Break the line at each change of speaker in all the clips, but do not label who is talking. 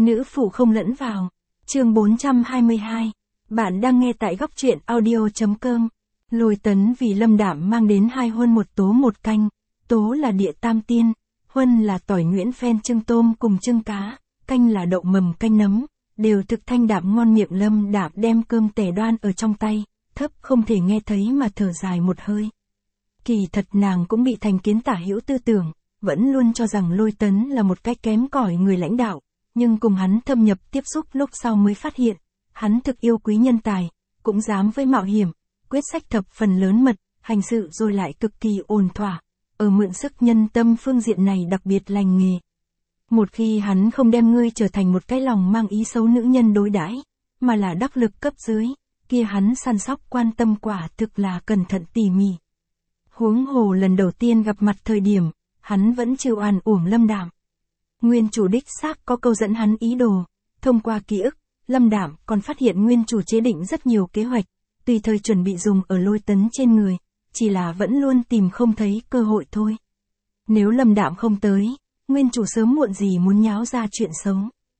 Nữ phụ không lẫn vào. Chương 422. Bạn đang nghe tại góc truyện audio.com. Lôi Tấn vì Lâm Đạm mang đến 2 huân 1 tố 1 canh. Tố là địa tam tiên, huân là tỏi nhuyễn phen trưng tôm cùng trưng cá, canh là đậu mầm canh nấm, đều thực thanh đạm ngon miệng. Lâm Đạm đem cơm tẻ đoan ở trong tay, thấp không thể nghe thấy mà thở dài một hơi. Kỳ thật nàng cũng bị thành kiến tả hữu tư tưởng, vẫn luôn cho rằng Lôi Tấn là một cái kém cỏi người lãnh đạo, nhưng cùng hắn thâm nhập tiếp xúc lúc sau mới phát hiện, hắn thực yêu quý nhân tài, cũng dám với mạo hiểm, quyết sách thập phần lớn mật, hành sự rồi lại cực kỳ ổn thỏa, ở mượn sức nhân tâm phương diện này đặc biệt lành nghề. Một khi hắn không đem ngươi trở thành một cái lòng mang ý xấu nữ nhân đối đãi, mà là đắc lực cấp dưới, kia hắn săn sóc quan tâm quả thực là cẩn thận tỉ mỉ. Huống hồ lần đầu tiên gặp mặt thời điểm, hắn vẫn chịu oan uổng Lâm Đạm. Nguyên chủ đích xác có câu dẫn hắn ý đồ, thông qua ký ức, Lâm Đạm còn phát hiện nguyên chủ chế định rất nhiều kế hoạch, tùy thời chuẩn bị dùng ở Lôi Tấn trên người, chỉ là vẫn luôn tìm không thấy cơ hội thôi. Nếu Lâm Đạm không tới, nguyên chủ sớm muộn gì muốn nháo ra chuyện xấu.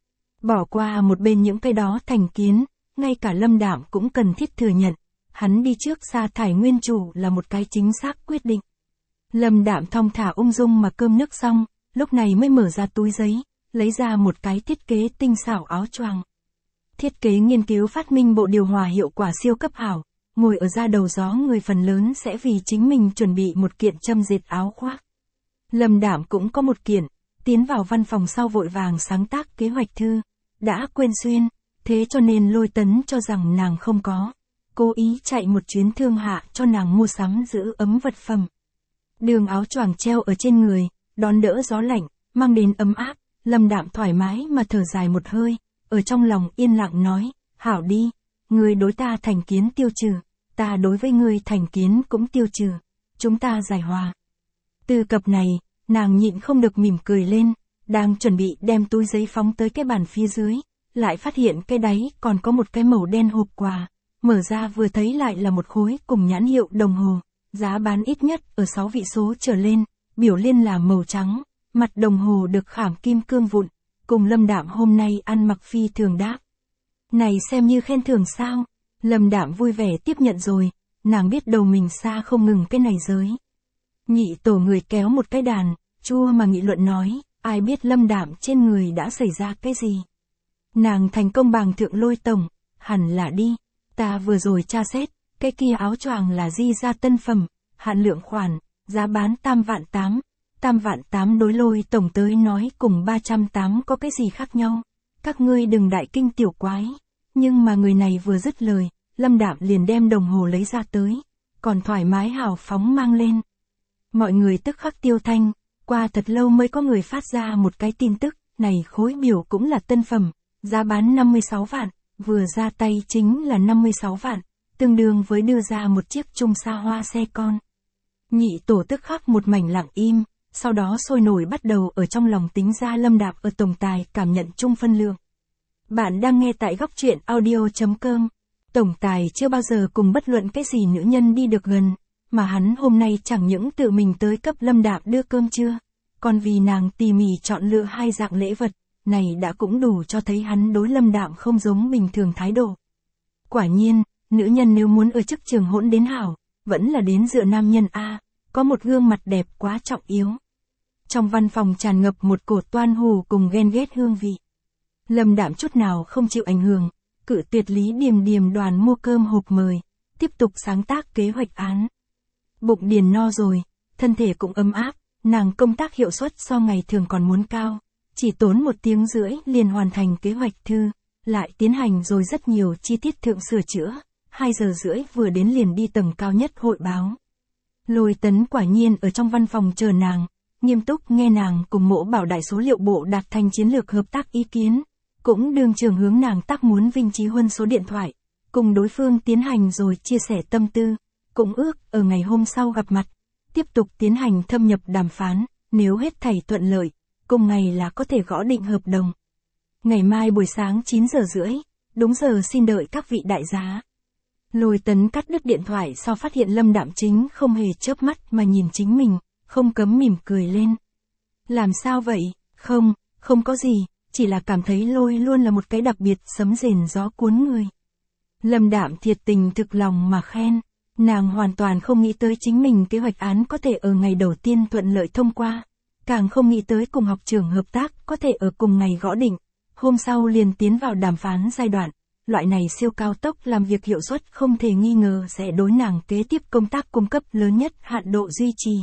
Bỏ qua một bên những cái đó thành kiến, ngay cả Lâm Đạm cũng cần thiết thừa nhận, hắn đi trước sa thải nguyên chủ là một cái chính xác quyết định. Lâm Đạm thong thả ung dung mà cơm nước xong, lúc này mới mở ra túi giấy, lấy ra một cái thiết kế tinh xảo áo choàng. Thiết kế nghiên cứu phát minh bộ điều hòa hiệu quả siêu cấp hảo, ngồi ở da đầu gió người phần lớn sẽ vì chính mình chuẩn bị một kiện châm dệt áo khoác. Lâm Đạm cũng có một kiện, tiến vào văn phòng sau vội vàng sáng tác kế hoạch thư, đã quên xuyên, thế cho nên Lôi Tấn cho rằng nàng không có, cố ý chạy một chuyến thương hạ cho nàng mua sắm giữ ấm vật phẩm. Đường áo choàng treo ở trên người, đón đỡ gió lạnh, mang đến ấm áp, Lâm Đạm thoải mái mà thở dài một hơi, ở trong lòng yên lặng nói, hảo đi, ngươi đối ta thành kiến tiêu trừ, ta đối với ngươi thành kiến cũng tiêu trừ, chúng ta giải hòa. Từ cập này, nàng nhịn không được mỉm cười lên, đang chuẩn bị đem túi giấy phóng tới cái bàn phía dưới, lại phát hiện cái đáy còn có một cái màu đen hộp quà, mở ra vừa thấy lại là một khối cùng nhãn hiệu đồng hồ, giá bán ít nhất ở 6 vị số trở lên, biểu liên là màu trắng, mặt đồng hồ được khảm kim cương vụn, cùng Lâm Đạm hôm nay ăn mặc phi thường đáp. Này xem như khen thưởng sao? Lâm Đạm vui vẻ tiếp nhận rồi, nàng biết đầu mình xa không ngừng cái này giới. Nhị tổ người kéo một cái đàn, chua mà nghị luận nói, ai biết Lâm Đạm trên người đã xảy ra cái gì. Nàng thành công bàng thượng Lôi tổng, hẳn là đi, ta vừa rồi tra xét, cái kia áo choàng là di ra tân phẩm, hạn lượng khoản, giá bán 8 vạn 8 đối Lôi tổng tới nói cùng 308 có cái gì khác nhau, các ngươi đừng đại kinh tiểu quái. Nhưng mà người này vừa dứt lời, Lâm Đạm liền đem đồng hồ lấy ra tới, còn thoải mái hào phóng mang lên. Mọi người tức khắc tiêu thanh, qua thật lâu mới có người phát ra một cái tin tức, này khối biểu cũng là tân phẩm, giá bán 56 vạn, vừa ra tay chính là 56 vạn, tương đương với đưa ra một chiếc trung xa hoa xe con. Nhị tổ tức khắc một mảnh lặng im, sau đó sôi nổi bắt đầu ở trong lòng tính ra Lâm Đạm ở tổng tài cảm nhận chung phân lượng. Bạn đang nghe tại góc truyện audio.com. Tổng tài chưa bao giờ cùng bất luận cái gì nữ nhân đi được gần, mà hắn hôm nay chẳng những tự mình tới cấp Lâm Đạm đưa cơm trưa, còn vì nàng tỉ mỉ chọn lựa 2 dạng lễ vật, này đã cũng đủ cho thấy hắn đối Lâm Đạm không giống bình thường thái độ. Quả nhiên, nữ nhân nếu muốn ở chức trường hỗn đến hảo, vẫn là đến dựa nam nhân a, có một gương mặt đẹp quá trọng yếu. Trong văn phòng tràn ngập một cổ toan hù cùng ghen ghét hương vị. Lâm Đạm chút nào không chịu ảnh hưởng, cự tuyệt Lý Điềm Điềm đoàn mua cơm hộp mời, tiếp tục sáng tác kế hoạch án. Bụng điền no rồi, thân thể cũng ấm áp, nàng công tác hiệu suất so ngày thường còn muốn cao, chỉ tốn 1 tiếng rưỡi liền hoàn thành kế hoạch thư, lại tiến hành rồi rất nhiều chi tiết thượng sửa chữa, 2 giờ rưỡi vừa đến liền đi tầng cao nhất hội báo. Lôi Tấn quả nhiên ở trong văn phòng chờ nàng, nghiêm túc nghe nàng cùng Mỗ Bảo đại số liệu bộ đạt thành chiến lược hợp tác ý kiến, cũng đường trường hướng nàng tác muốn Vinh Chí Huân số điện thoại, cùng đối phương tiến hành rồi chia sẻ tâm tư, cũng ước ở ngày hôm sau gặp mặt, tiếp tục tiến hành thâm nhập đàm phán, nếu hết thảy thuận lợi, cùng ngày là có thể gõ định hợp đồng. Ngày mai buổi sáng 9 giờ rưỡi, đúng giờ xin đợi các vị đại giá. Lôi Tấn cắt đứt điện thoại sau phát hiện Lâm Đạm chính không hề chớp mắt mà nhìn chính mình, không cấm mỉm cười lên. Làm sao vậy? Không có gì, chỉ là cảm thấy Lôi luôn là một cái đặc biệt sấm rền gió cuốn người. Lâm Đạm thiệt tình thực lòng mà khen, nàng hoàn toàn không nghĩ tới chính mình kế hoạch án có thể ở ngày đầu tiên thuận lợi thông qua, càng không nghĩ tới cùng học trưởng hợp tác có thể ở cùng ngày gõ định, hôm sau liền tiến vào đàm phán giai đoạn, loại này siêu cao tốc làm việc hiệu suất không thể nghi ngờ sẽ đối nàng kế tiếp công tác cung cấp lớn nhất hạn độ duy trì.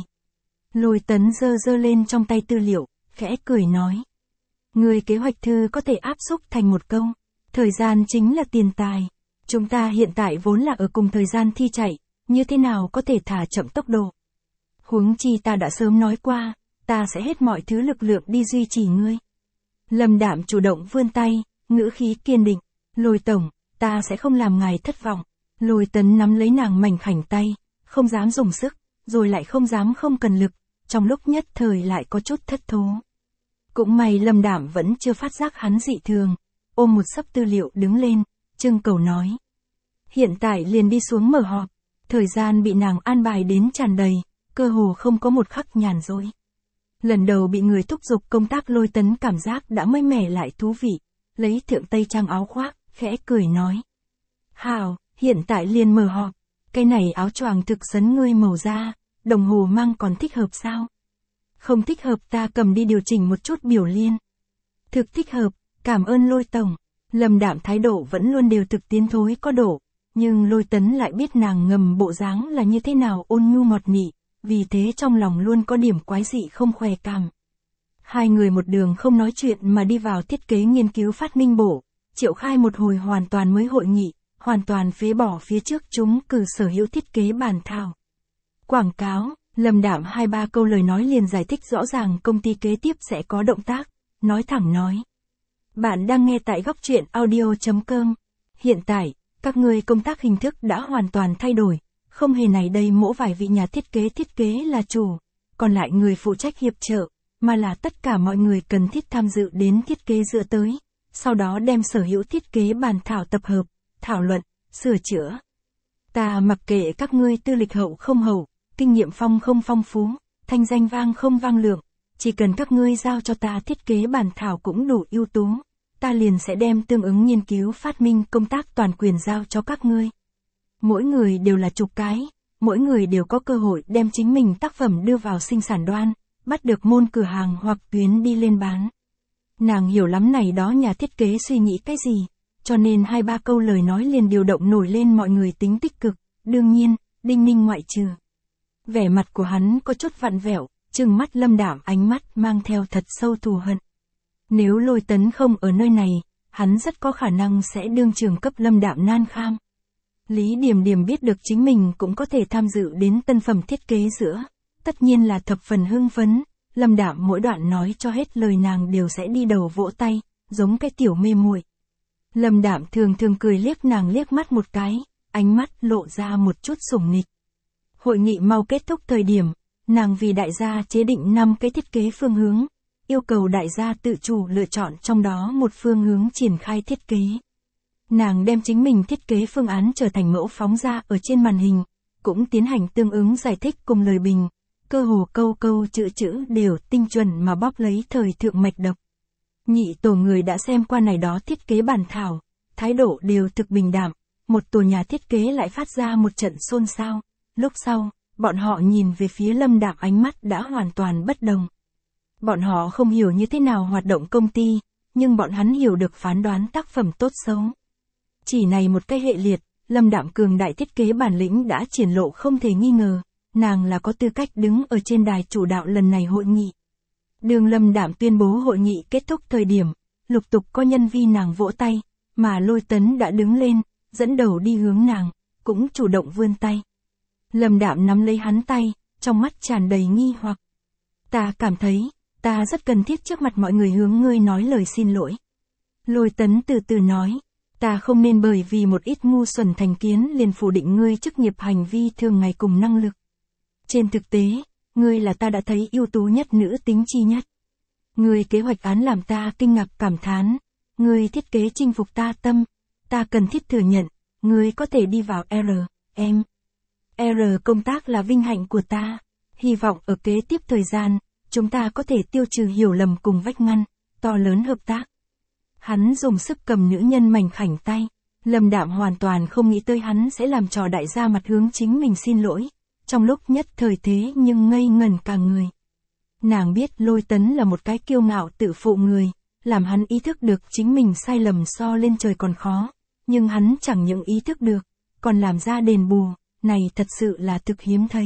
Lôi Tấn giơ lên trong tay tư liệu, khẽ cười nói. Người kế hoạch thư có thể áp xúc thành một câu, thời gian chính là tiền tài. Chúng ta hiện tại vốn là ở cùng thời gian thi chạy, như thế nào có thể thả chậm tốc độ. Huống chi ta đã sớm nói qua, ta sẽ hết mọi thứ lực lượng đi duy trì ngươi. Lâm Đạm chủ động vươn tay, ngữ khí kiên định. Lôi tổng, ta sẽ không làm ngài thất vọng. Lôi Tấn nắm lấy nàng mảnh khảnh tay, không dám dùng sức, rồi lại không dám không cần lực, trong lúc nhất thời lại có chút thất thố. Cũng may Lâm Đạm vẫn chưa phát giác hắn dị thường, ôm một xấp tư liệu đứng lên, trưng cầu nói. Hiện tại liền đi xuống mở họp, thời gian bị nàng an bài đến tràn đầy, cơ hồ không có một khắc nhàn rỗi. Lần đầu bị người thúc giục công tác Lôi Tấn cảm giác đã mới mẻ lại thú vị, lấy thượng tây trang áo khoác, khẽ cười nói. Hảo, hiện tại liền mở họp, cái này áo choàng thực sấn ngươi màu da, đồng hồ mang còn thích hợp sao? Không thích hợp ta cầm đi điều chỉnh một chút biểu liên. Thực thích hợp, cảm ơn Lôi tổng. Lâm Đạm thái độ vẫn luôn đều thực tiến thối có độ, nhưng Lôi Tấn lại biết nàng ngầm bộ dáng là như thế nào ôn nhu ngọt nị, vì thế trong lòng luôn có điểm quái dị không khỏe cảm. Hai người một đường không nói chuyện mà đi vào thiết kế nghiên cứu phát minh bộ, triệu khai một hồi hoàn toàn mới hội nghị, hoàn toàn phế bỏ phía trước chúng cử sở hữu thiết kế bản thảo. Quảng cáo, Lâm Đạm 2-3 câu lời nói liền giải thích rõ ràng công ty kế tiếp sẽ có động tác, nói thẳng nói. Bạn đang nghe tại góc truyện audio.com. Hiện tại, các người công tác hình thức đã hoàn toàn thay đổi, không hề này đây mỗi vài vị nhà thiết kế là chủ, còn lại người phụ trách hiệp trợ, mà là tất cả mọi người cần thiết tham dự đến thiết kế dựa tới, sau đó đem sở hữu thiết kế bản thảo tập hợp, thảo luận, sửa chữa. Ta mặc kệ các ngươi tư lịch hậu không hậu, kinh nghiệm phong không phong phú, thanh danh vang không vang lượng, chỉ cần các ngươi giao cho ta thiết kế bản thảo cũng đủ ưu tú, ta liền sẽ đem tương ứng nghiên cứu phát minh công tác toàn quyền giao cho các ngươi. Mỗi người đều là chục cái, mỗi người đều có cơ hội đem chính mình tác phẩm đưa vào sinh sản đoan, bắt được môn cửa hàng hoặc tuyến đi lên bán. Nàng hiểu lắm này đó nhà thiết kế suy nghĩ cái gì, cho nên 2-3 câu lời nói liền điều động nổi lên mọi người tính tích cực, đương nhiên, Đinh Ninh ngoại trừ. Vẻ mặt của hắn có chút vặn vẹo, trừng mắt Lâm Đạm ánh mắt mang theo thật sâu thù hận. Nếu Lôi Tấn không ở nơi này, hắn rất có khả năng sẽ đương trường cấp Lâm Đạm nan kham. Lý Điềm Điềm biết được chính mình cũng có thể tham dự đến tân phẩm thiết kế giữa, tất nhiên là thập phần hưng phấn, Lâm Đạm mỗi đoạn nói cho hết lời nàng đều sẽ đi đầu vỗ tay, giống cái tiểu mê muội. Lâm Đạm thường cười liếc nàng liếc mắt một cái, ánh mắt lộ ra một chút sủng nịch. Hội nghị mau kết thúc thời điểm, nàng vì đại gia chế định 5 cái thiết kế phương hướng, yêu cầu đại gia tự chủ lựa chọn trong đó một phương hướng triển khai thiết kế. Nàng đem chính mình thiết kế phương án trở thành mẫu phóng ra ở trên màn hình, cũng tiến hành tương ứng giải thích cùng lời bình, cơ hồ câu chữ đều tinh chuẩn mà bóp lấy thời thượng mạch độc. Nhị tổ người đã xem qua này đó thiết kế bản thảo, thái độ đều thực bình đạm, một tổ nhà thiết kế lại phát ra một trận xôn xao, lúc sau, bọn họ nhìn về phía Lâm Đạm ánh mắt đã hoàn toàn bất đồng. Bọn họ không hiểu như thế nào hoạt động công ty, nhưng bọn hắn hiểu được phán đoán tác phẩm tốt xấu. Chỉ này một cái hệ liệt, Lâm Đạm cường đại thiết kế bản lĩnh đã triển lộ không thể nghi ngờ, nàng là có tư cách đứng ở trên đài chủ đạo lần này hội nghị. Đường Lâm Đạm tuyên bố hội nghị kết thúc thời điểm, lục tục có nhân viên nàng vỗ tay, mà Lôi Tấn đã đứng lên, dẫn đầu đi hướng nàng, cũng chủ động vươn tay. Lâm Đạm nắm lấy hắn tay, trong mắt tràn đầy nghi hoặc. Ta cảm thấy, ta rất cần thiết trước mặt mọi người hướng ngươi nói lời xin lỗi. Lôi Tấn từ từ nói, ta không nên bởi vì một ít ngu xuẩn thành kiến liền phủ định ngươi chức nghiệp hành vi thường ngày cùng năng lực. Trên thực tế, ngươi là ta đã thấy ưu tú nhất nữ tính chi nhất. Ngươi kế hoạch án làm ta kinh ngạc cảm thán, ngươi thiết kế chinh phục ta tâm, ta cần thiết thừa nhận, ngươi có thể đi vào R công tác là vinh hạnh của ta, hy vọng ở kế tiếp thời gian, chúng ta có thể tiêu trừ hiểu lầm cùng vách ngăn, to lớn hợp tác, Hắn dùng sức cầm nữ nhân mảnh khảnh tay. Lâm Đạm hoàn toàn không nghĩ tới hắn sẽ làm trò đại gia mặt hướng chính mình xin lỗi. Trong lúc nhất thời thế nhưng ngây ngẩn cả người. Nàng biết Lôi Tấn là một cái kiêu ngạo tự phụ người, làm hắn ý thức được chính mình sai lầm so lên trời còn khó. Nhưng hắn chẳng những ý thức được, còn làm ra đền bù, này thật sự là thực hiếm thấy.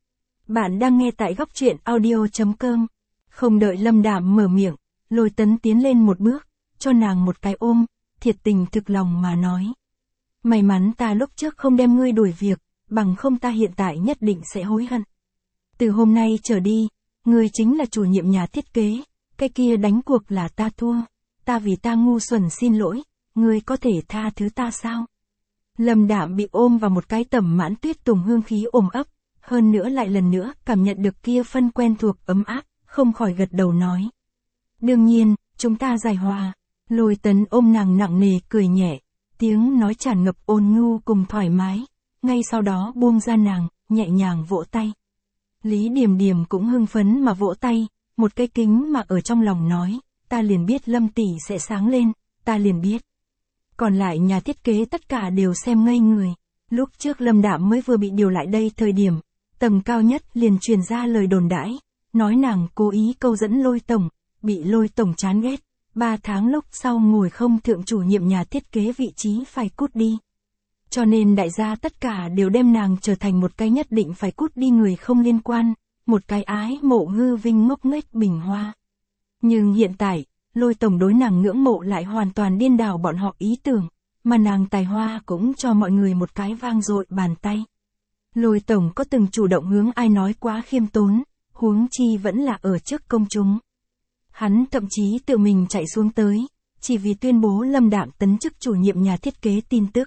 Bạn đang nghe tại góc truyện audio.com. Không đợi Lâm Đạm mở miệng, Lôi Tấn tiến lên một bước, cho nàng một cái ôm, thiệt tình thực lòng mà nói. May mắn ta lúc trước không đem ngươi đuổi việc, bằng không ta hiện tại nhất định sẽ hối hận. Từ hôm nay trở đi, ngươi chính là chủ nhiệm nhà thiết kế, cái kia đánh cuộc là ta thua, ta vì ta ngu xuẩn xin lỗi, ngươi có thể tha thứ ta sao? Lâm Đạm bị ôm vào một cái tẩm mãn tuyết tùng hương khí ôm ấp, hơn nữa lại lần nữa cảm nhận được kia phân quen thuộc ấm áp, không khỏi gật đầu nói. Đương nhiên, chúng ta giải hòa. Lôi Tấn ôm nàng nặng nề cười nhẹ, tiếng nói tràn ngập ôn nhu cùng thoải mái, ngay sau đó buông ra nàng, nhẹ nhàng vỗ tay. Lý Điềm Điềm cũng hưng phấn mà vỗ tay, một cái kính mà ở trong lòng nói, ta liền biết Lâm tỷ sẽ sáng lên, ta liền biết. Còn lại nhà thiết kế tất cả đều xem ngây người, lúc trước Lâm Đạm mới vừa bị điều lại đây thời điểm, tầng cao nhất liền truyền ra lời đồn đãi, nói nàng cố ý câu dẫn Lôi tổng, bị Lôi tổng chán ghét. 3 tháng lúc sau ngồi không thượng chủ nhiệm nhà thiết kế vị trí phải cút đi. Cho nên đại gia tất cả đều đem nàng trở thành một cái nhất định phải cút đi người không liên quan, một cái ái mộ hư vinh ngốc nghếch bình hoa. Nhưng hiện tại, Lôi tổng đối nàng ngưỡng mộ lại hoàn toàn điên đảo bọn họ ý tưởng, mà nàng tài hoa cũng cho mọi người một cái vang dội bàn tay. Lôi tổng có từng chủ động hướng ai nói quá khiêm tốn, huống chi vẫn là ở trước công chúng. Hắn thậm chí tự mình chạy xuống tới, chỉ vì tuyên bố Lâm Đạm tấn chức chủ nhiệm nhà thiết kế tin tức.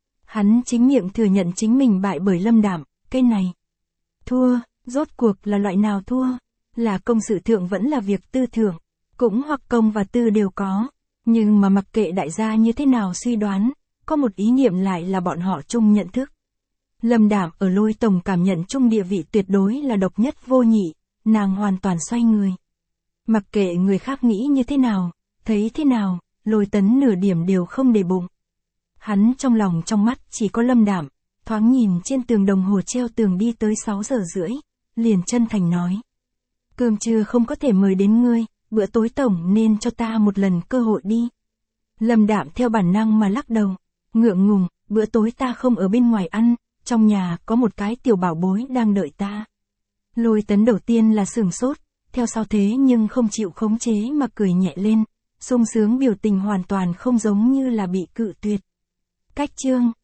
Hắn chính miệng thừa nhận chính mình bại bởi Lâm Đạm, cái này. Thua, rốt cuộc là loại nào thua? Là công sự thượng vẫn là việc tư thượng, cũng hoặc công và tư đều có. Nhưng mà mặc kệ đại gia như thế nào suy đoán, có một ý niệm lại là bọn họ chung nhận thức. Lâm Đạm ở Lôi tổng cảm nhận chung địa vị tuyệt đối là độc nhất vô nhị, nàng hoàn toàn xoay người. Mặc kệ người khác nghĩ như thế nào, thấy thế nào, Lôi Tấn nửa điểm đều không để bụng. Hắn trong lòng trong mắt chỉ có Lâm Đạm, thoáng nhìn trên tường đồng hồ treo tường đi tới 6 giờ rưỡi, liền chân thành nói. Cơm trưa không có thể mời đến ngươi, bữa tối tổng nên cho ta một lần cơ hội đi. Lâm Đạm theo bản năng mà lắc đầu, ngượng ngùng, bữa tối ta không ở bên ngoài ăn, trong nhà có một cái tiểu bảo bối đang đợi ta. Lôi Tấn đầu tiên là sửng sốt. Theo sau thế nhưng không chịu khống chế mà cười nhẹ lên, sung sướng biểu tình hoàn toàn không giống như là bị cự tuyệt. Cách chương